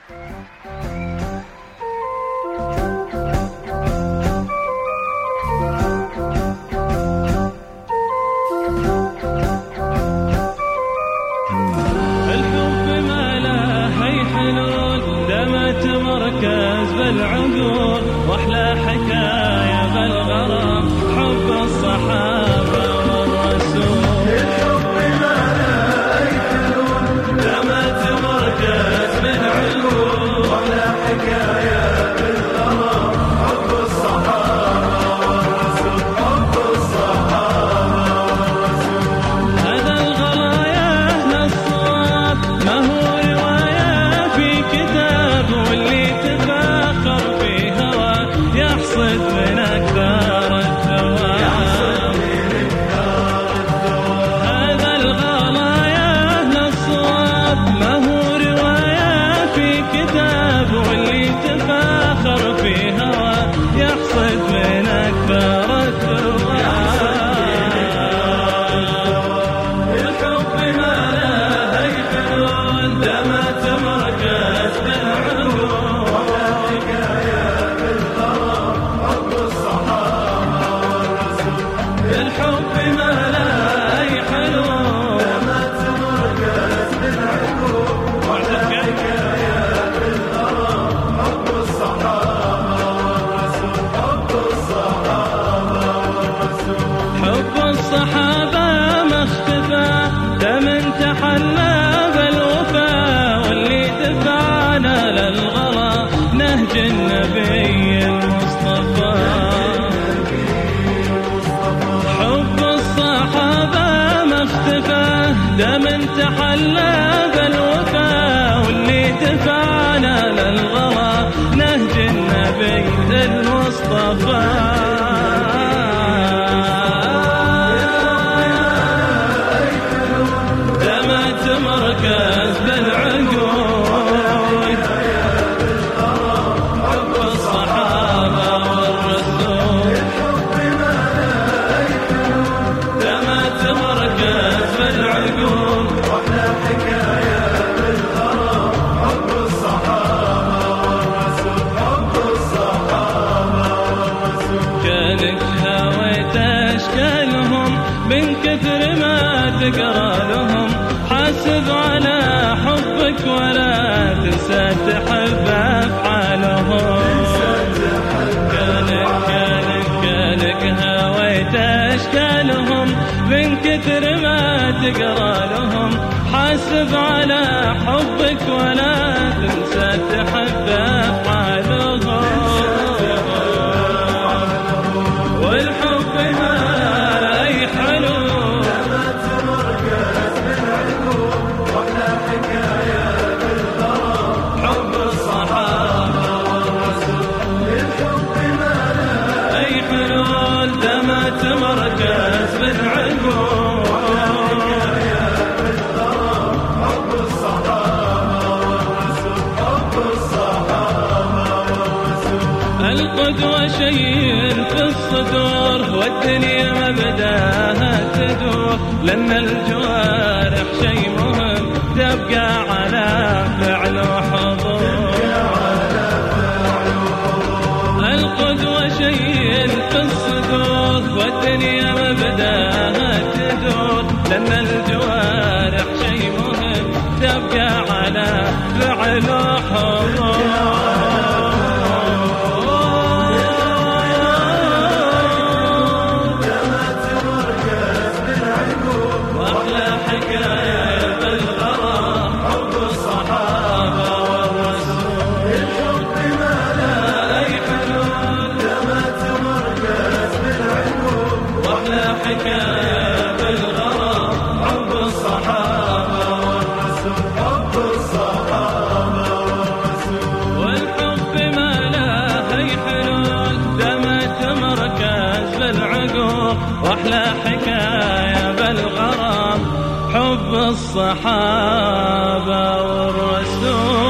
مركز بالعقول واحلى حكايه بالغرام، حب الصحابه والرسول. الحب ما له اي حلول، دامت مركز بالعقول واحلى حكايه بالغرام، حب الصحابه والرسول. حب الصحابه والرسول. هذا الغلايا اهل الصواب، ما هو روايه في كتاب، واللي تفاخر في هوى يحصد من أكثر الثواب. هذا الغلايا أهل الصواب، ما هو رواية في كتاب، واللي تفاخر في هوى يحصد من أكثر الثواب. الحب ما له أي حلول، دامت مركز بالعقول ولا حكاية بالغرام، حب الصحابة والرسول. الحب ما له أي حلول، دامت مركز بالعقول ولا حكاية بالغرام، حب الصحابة والرسول. حب الصحابة والرسول. حب الصحابة ما اختفى، دم تحلى بالوفا، واللي دفعنا للغلا نهج النبي المصطفى. حب الصحابة ما اختفى، دم تحلى بالوفا، واللي دفعنا للغلا نهج النبي المصطفى. مركز بالعقول، حب الصحابة والرسول. الحب ما له أي حلول، دامت مركز بالعقول واحلى حكاية بالغرام، حب الصحابة والرسول. حب الصحابة والرسول. كانك هويت أشكالهم من كثر ما تقرأ لهم، حاسب على حبك ولا تنسى تحب أفعالهم. كانك هويت أشكالهم من كثر ما تقرأ لهم، حاسب على حبك ولا تنسى تحب أفعالهم. والحب ما له أي حلول، دامت مركز بالعقول واحلى حكاية بالغرام، حب الصحابة والرسول. الحب ما له أي حلول، دامت مركز بالعقول واحلى حكاية بالغرام، حب الصحابة والرسول. حب الصحابة والرسول. القدوة شيء في الصدور، والدنيا مبداها تدور، لأن الجوارح شيء مهم تبقى على فعل وحضور. القدوة شيء في الصدور، والدنيا مبداها تدور، لأن الجوارح شيء مهم تبقى على فعل وحضور. حكاية بالغرام، حب الصحابة والرسول. حب الصحابة والرسول. والحب ما له أي حلول، دامت مركز بالعقول واحلى حكاية بالغرام، حب الصحابة والرسول.